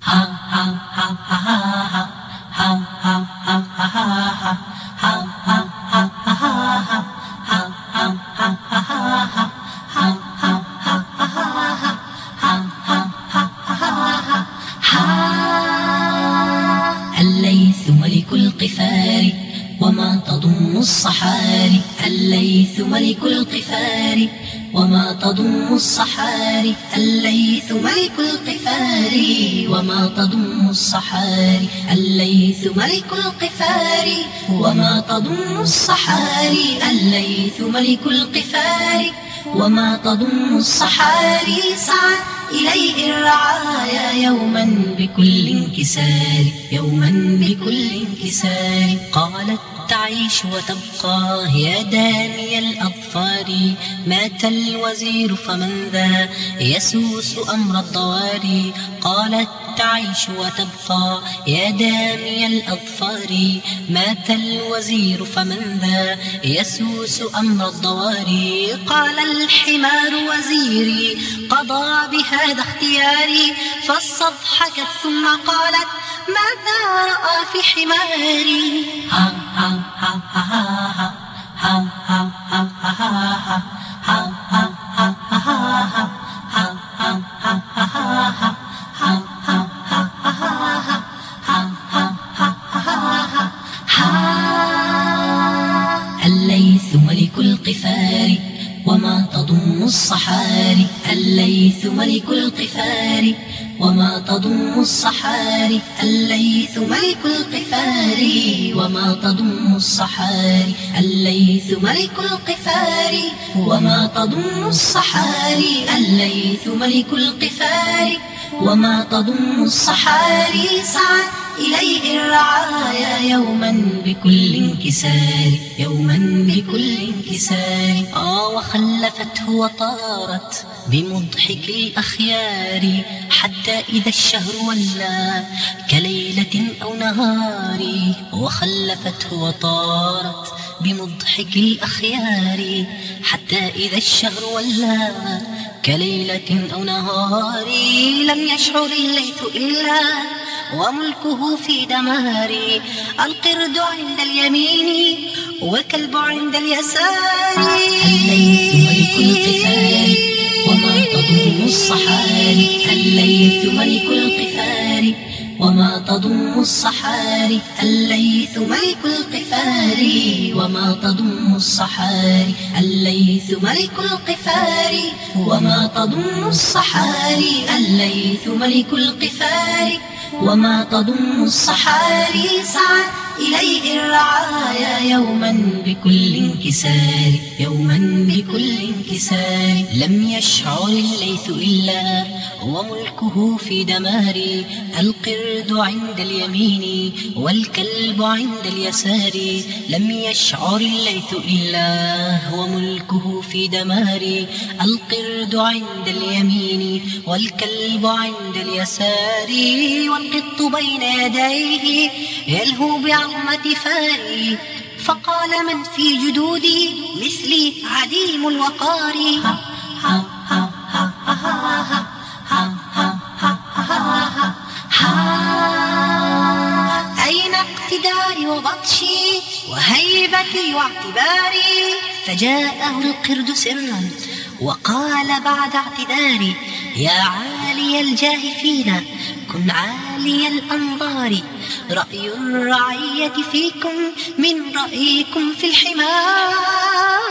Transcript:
الليث ملك القفار وما تضم الصحاري. الليث ملك القفار وما تضم الصحاري. الليث ملك القفار وما تضم الصحاري. الليث ملك القفار وما تضم الصحاري. الليث ملك القفار وما تضم الصحاري. سعت إليه الرعايا يوما بكل انكسار. يوما بكل انكسار. قالت تعيش وتبقى يا دامي الأظفار. مات الوزير فمن ذا يسوس أمر الضواري. قالت تعيش وتبقى يا دامي الأظفار. مات الوزير فمن ذا يسوس أمر الضواري. قال الحمار وزيري قضى بهذا اختياري. فاستضحكت ثم قالت ماذا رأى في حماري. الليث ملك القفار وما تضم الصحاري. الليث ملك القفار وما تضم الصحاري. الليث ملك القفار وما تضم الصحاري. الليث ملك القفار وما تضم الصحاري. الليث ملك القفار وما تضم الصحاري. سعت إليه الرعايا يوما بكل انكسار. يوما بكل انكسار. وخلفته وطارت بمضحك الأخيار. حتى إذا الشهر ولى كليلة أو نهار. وخلفته وطارت بمضحك الأخيار. حتى إذا الشهر ولى كليلة أو نهار. لم يشعر الليث إلا وملكه في دمار. القرد عند اليمين والكلب عند اليسار. الليث ملك القفار وما تضم الصحاري. الليث ملك القفار وما تضم الصحاري. الليث ملك القفار وما تضم الصحاري. الليث ملك القفار وما تضم الصحاري. الليث ملك القفار وما تضم الصحاري. سعت إليه الرعايا يوما بكل انكسار. يوما بكل انكسار. لم يشعر الليث إلا وملكه في دمار. القرد عند اليمين والكلب عند اليسار. لم يشعر الليث إلا وملكه في دمار. القرد عند اليمين والكلب عند اليسار. والقط بين يديه يلهو بعظمة فاري. فقال من في جدودي مثلي عديم الوقار. أين اقتداري وبطشي وهيبتي واعتباري. فجاءه القرد سرا وقال بعد اعتذاري يا عالي الجاه فينا كن عالي الأنظار. رأي الرعية فيكم من رأيكم في الحمار.